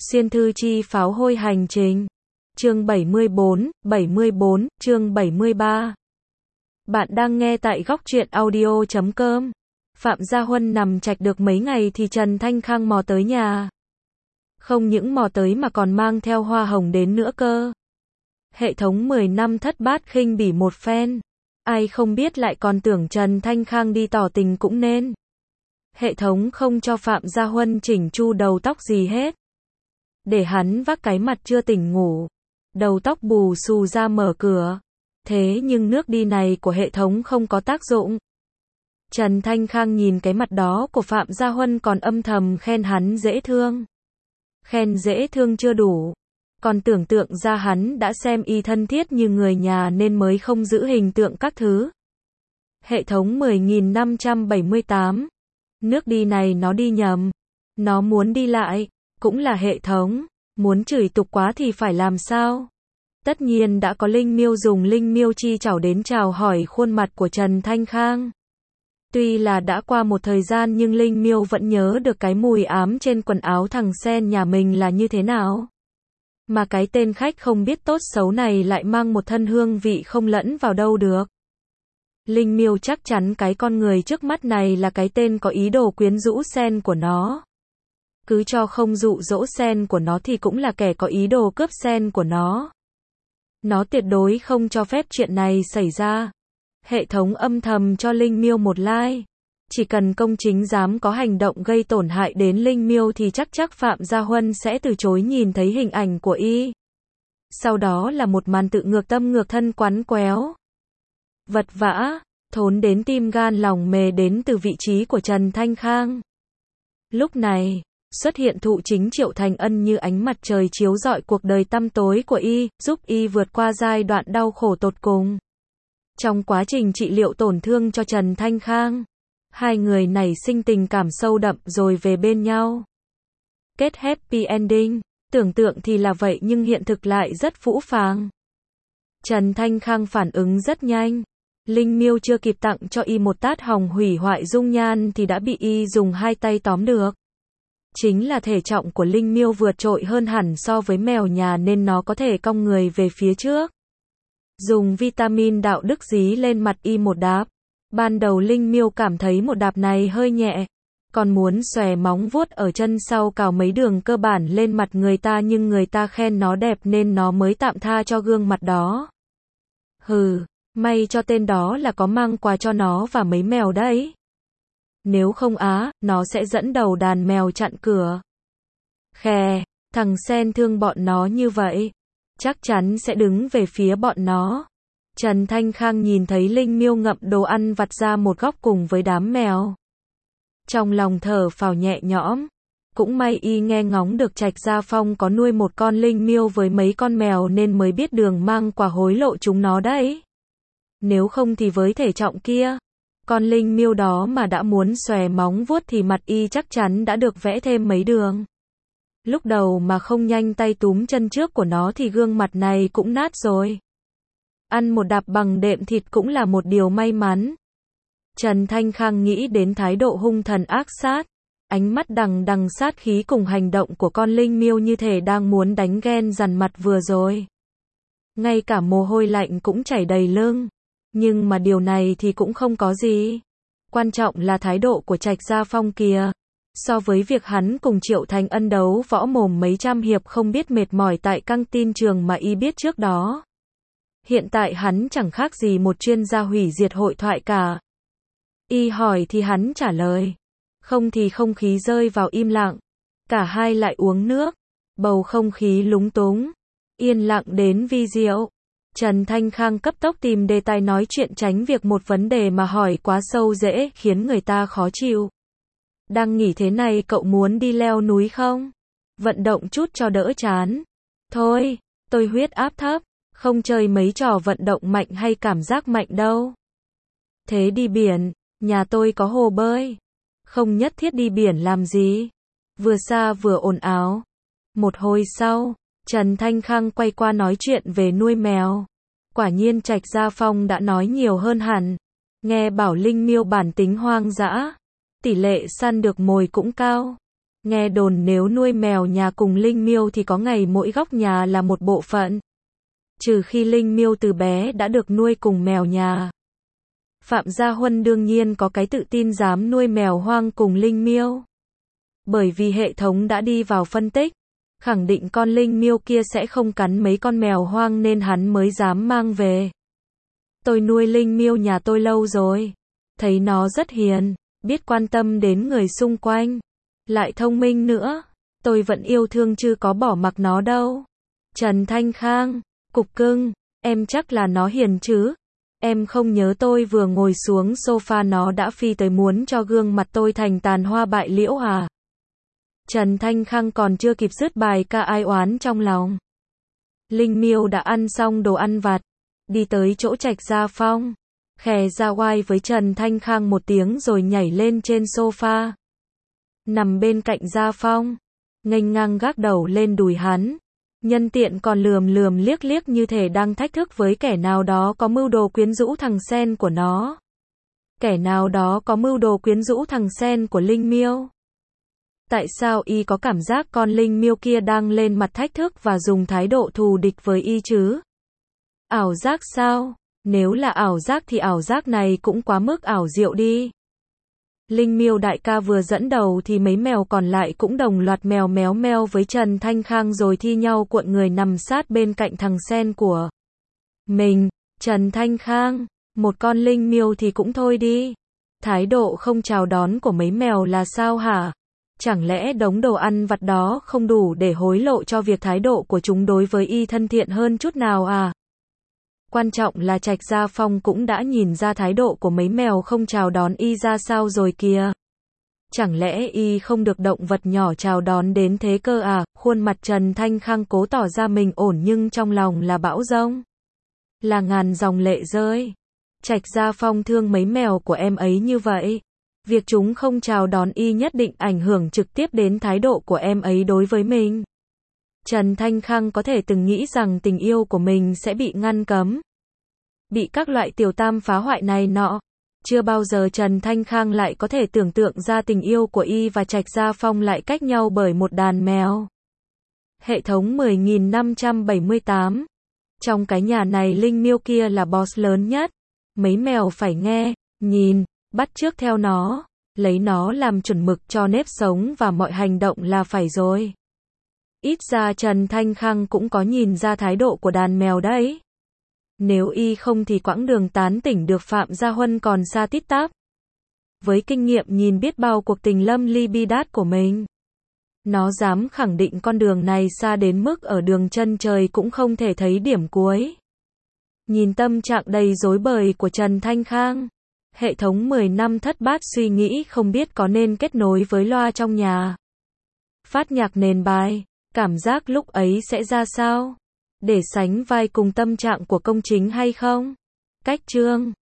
Xuyên thư chi pháo hôi hành trình. Chương 74, chương 73. Bạn đang nghe tại góc truyện audio.com. Phạm Gia Huân nằm trạch được mấy ngày thì Trần Thanh Khang mò tới nhà. Không những mò tới mà còn mang theo hoa hồng đến nữa cơ. Hệ thống 10 năm thất bát khinh bỉ một phen. Ai không biết lại còn tưởng Trần Thanh Khang đi tỏ tình cũng nên. Hệ thống không cho Phạm Gia Huân chỉnh chu đầu tóc gì hết. Để hắn vác cái mặt chưa tỉnh ngủ. Đầu tóc bù xù ra mở cửa. Thế nhưng nước đi này của hệ thống không có tác dụng. Trần Thanh Khang nhìn cái mặt đó của Phạm Gia Huân còn âm thầm khen hắn dễ thương. Khen dễ thương chưa đủ. Còn tưởng tượng ra hắn đã xem y thân thiết như người nhà nên mới không giữ hình tượng các thứ. Hệ thống 10.578. Nước đi này nó đi nhầm. Nó muốn đi lại. Cũng là hệ thống. Muốn chửi tục quá thì phải làm sao? Tất nhiên đã có Linh Miêu dùng Linh Miêu chi chảo đến chào hỏi khuôn mặt của Trần Thanh Khang. Tuy là đã qua một thời gian nhưng Linh Miêu vẫn nhớ được cái mùi ám trên quần áo thằng Sen nhà mình là như thế nào. Mà cái tên khách không biết tốt xấu này lại mang một thân hương vị không lẫn vào đâu được. Linh Miêu chắc chắn cái con người trước mắt này là cái tên có ý đồ quyến rũ Sen của nó. Cứ cho không dụ dỗ Sen của nó thì cũng là kẻ có ý đồ cướp Sen của nó. Nó tuyệt đối không cho phép chuyện này xảy ra. Hệ thống âm thầm cho Linh Miêu một like. Chỉ cần công chính dám có hành động gây tổn hại đến Linh Miêu thì chắc Phạm Gia Huân sẽ từ chối nhìn thấy hình ảnh của y. Sau đó là một màn tự ngược tâm ngược thân quắn quéo. Vật vã, thốn đến tim gan lòng mề đến từ vị trí của Trần Thanh Khang. Lúc này, xuất hiện Thụ Chính Triệu Thành Ân như ánh mặt trời chiếu rọi cuộc đời tăm tối của y, giúp y vượt qua giai đoạn đau khổ tột cùng. Trong quá trình trị liệu tổn thương cho Trần Thanh Khang, hai người nảy sinh tình cảm sâu đậm rồi về bên nhau. Kết happy ending, tưởng tượng thì là vậy nhưng hiện thực lại rất phũ phàng. Trần Thanh Khang phản ứng rất nhanh. Linh Miêu chưa kịp tặng cho y một tát hồng hủy hoại dung nhan thì đã bị y dùng hai tay tóm được. Chính là thể trọng của Linh Miêu vượt trội hơn hẳn so với mèo nhà nên nó có thể cong người về phía trước. Dùng vitamin đạo đức dí lên mặt y một đạp. Ban đầu Linh Miêu cảm thấy một đạp này hơi nhẹ. Còn muốn xòe móng vuốt ở chân sau cào mấy đường cơ bản lên mặt người ta nhưng người ta khen nó đẹp nên nó mới tạm tha cho gương mặt đó. Hừ, may cho tên đó là có mang quà cho nó và mấy mèo đấy. Nếu không nó sẽ dẫn đầu đàn mèo chặn cửa. Khè, thằng Sen thương bọn nó như vậy. Chắc chắn sẽ đứng về phía bọn nó. Trần Thanh Khang nhìn thấy Linh Miêu ngậm đồ ăn vặt ra một góc cùng với đám mèo. Trong lòng thở phào nhẹ nhõm. Cũng may y nghe ngóng được Trạch Gia Phong có nuôi một con Linh Miêu với mấy con mèo nên mới biết đường mang quà hối lộ chúng nó đấy. Nếu không thì với thể trọng kia, con Linh Miêu đó mà đã muốn xòe móng vuốt thì mặt y chắc chắn đã được vẽ thêm mấy đường. Lúc đầu mà không nhanh tay túm chân trước của nó thì gương mặt này cũng nát rồi. Ăn một đạp bằng đệm thịt cũng là một điều may mắn. Trần Thanh Khang nghĩ đến thái độ hung thần ác sát. Ánh mắt đằng đằng sát khí cùng hành động của con Linh Miêu như thể đang muốn đánh ghen dằn mặt vừa rồi. Ngay cả mồ hôi lạnh cũng chảy đầy lưng. Nhưng mà điều này thì cũng không có gì. Quan trọng là thái độ của Trạch Gia Phong kìa. So với việc hắn cùng Triệu Thành Ân đấu võ mồm mấy trăm hiệp không biết mệt mỏi tại căng tin trường mà y biết trước đó. Hiện tại hắn chẳng khác gì một chuyên gia hủy diệt hội thoại cả. Y hỏi thì hắn trả lời. Không thì không khí rơi vào im lặng. Cả hai lại uống nước. Bầu không khí lúng túng. Yên lặng đến vi diệu. Trần Thanh Khang cấp tốc tìm đề tài nói chuyện tránh việc một vấn đề mà hỏi quá sâu dễ khiến người ta khó chịu. Đang nghỉ thế này cậu muốn đi leo núi không? Vận động chút cho đỡ chán. Thôi, tôi huyết áp thấp, không chơi mấy trò vận động mạnh hay cảm giác mạnh đâu. Thế đi biển, nhà tôi có hồ bơi. Không nhất thiết đi biển làm gì. Vừa xa vừa ồn ào. Một hồi sau, Trần Thanh Khang quay qua nói chuyện về nuôi mèo. Quả nhiên Trạch Gia Phong đã nói nhiều hơn hẳn. Nghe bảo Linh Miêu bản tính hoang dã. Tỷ lệ săn được mồi cũng cao. Nghe đồn nếu nuôi mèo nhà cùng Linh Miêu thì có ngày mỗi góc nhà là một bộ phận. Trừ khi Linh Miêu từ bé đã được nuôi cùng mèo nhà. Phạm Gia Huân đương nhiên có cái tự tin dám nuôi mèo hoang cùng Linh Miêu. Bởi vì hệ thống đã đi vào phân tích, khẳng định con Linh Miêu kia sẽ không cắn mấy con mèo hoang nên hắn mới dám mang về. Tôi nuôi Linh Miêu nhà tôi lâu rồi. Thấy nó rất hiền, biết quan tâm đến người xung quanh. Lại thông minh nữa. Tôi vẫn yêu thương chứ có bỏ mặc nó đâu. Trần Thanh Khang, cục cưng, em chắc là nó hiền chứ. Em không nhớ tôi vừa ngồi xuống sofa nó đã phi tới muốn cho gương mặt tôi thành tàn hoa bại liễu à. Trần Thanh Khang còn chưa kịp dứt bài ca ai oán trong lòng. Linh Miêu đã ăn xong đồ ăn vặt, đi tới chỗ Trạch Gia Phong, khè ra oai với Trần Thanh Khang một tiếng rồi nhảy lên trên sofa. Nằm bên cạnh Gia Phong, nghênh ngang gác đầu lên đùi hắn, nhân tiện còn lườm lườm liếc liếc như thể đang thách thức với kẻ nào đó có mưu đồ quyến rũ thằng sen của nó. Kẻ nào đó có mưu đồ quyến rũ thằng sen của Linh Miêu. Tại sao y có cảm giác con Linh Miêu kia đang lên mặt thách thức và dùng thái độ thù địch với y chứ? Ảo giác sao? Nếu là ảo giác thì ảo giác này cũng quá mức ảo diệu đi. Linh Miêu đại ca vừa dẫn đầu thì mấy mèo còn lại cũng đồng loạt mèo méo meo với Trần Thanh Khang rồi thi nhau cuộn người nằm sát bên cạnh thằng sen của mình. Trần Thanh Khang, một con Linh Miêu thì cũng thôi đi. Thái độ không chào đón của mấy mèo là sao hả? Chẳng lẽ đống đồ ăn vặt đó không đủ để hối lộ cho việc thái độ của chúng đối với y thân thiện hơn chút nào à? Quan trọng là Trạch Gia Phong cũng đã nhìn ra thái độ của mấy mèo không chào đón y ra sao rồi kìa. Chẳng lẽ y không được động vật nhỏ chào đón đến thế cơ à? Khuôn mặt Trần Thanh Khang cố tỏ ra mình ổn nhưng trong lòng là bão giông. Là ngàn dòng lệ rơi. Trạch Gia Phong thương mấy mèo của em ấy như vậy. Việc chúng không chào đón y nhất định ảnh hưởng trực tiếp đến thái độ của em ấy đối với mình. Trần Thanh Khang có thể từng nghĩ rằng tình yêu của mình sẽ bị ngăn cấm. Bị các loại tiểu tam phá hoại này nọ. Chưa bao giờ Trần Thanh Khang lại có thể tưởng tượng ra tình yêu của y và Trạch Gia Phong lại cách nhau bởi một đàn mèo. Hệ thống 10.578. Trong cái nhà này Linh Miêu kia là boss lớn nhất. Mấy mèo phải nghe, nhìn, bắt chước theo nó, lấy nó làm chuẩn mực cho nếp sống và mọi hành động là phải rồi. Ít ra Trần Thanh Khang cũng có nhìn ra thái độ của đàn mèo đấy. Nếu y không thì quãng đường tán tỉnh được Phạm Gia Huân còn xa tít tắp. Với kinh nghiệm nhìn biết bao cuộc tình lâm ly bi đát của mình, nó dám khẳng định con đường này xa đến mức ở đường chân trời cũng không thể thấy điểm cuối. Nhìn tâm trạng đầy rối bời của Trần Thanh Khang, hệ thống 10 năm thất bát suy nghĩ không biết có nên kết nối với loa trong nhà, phát nhạc nền bài, cảm giác lúc ấy sẽ ra sao? Để sánh vai cùng tâm trạng của công chính hay không? Cách chương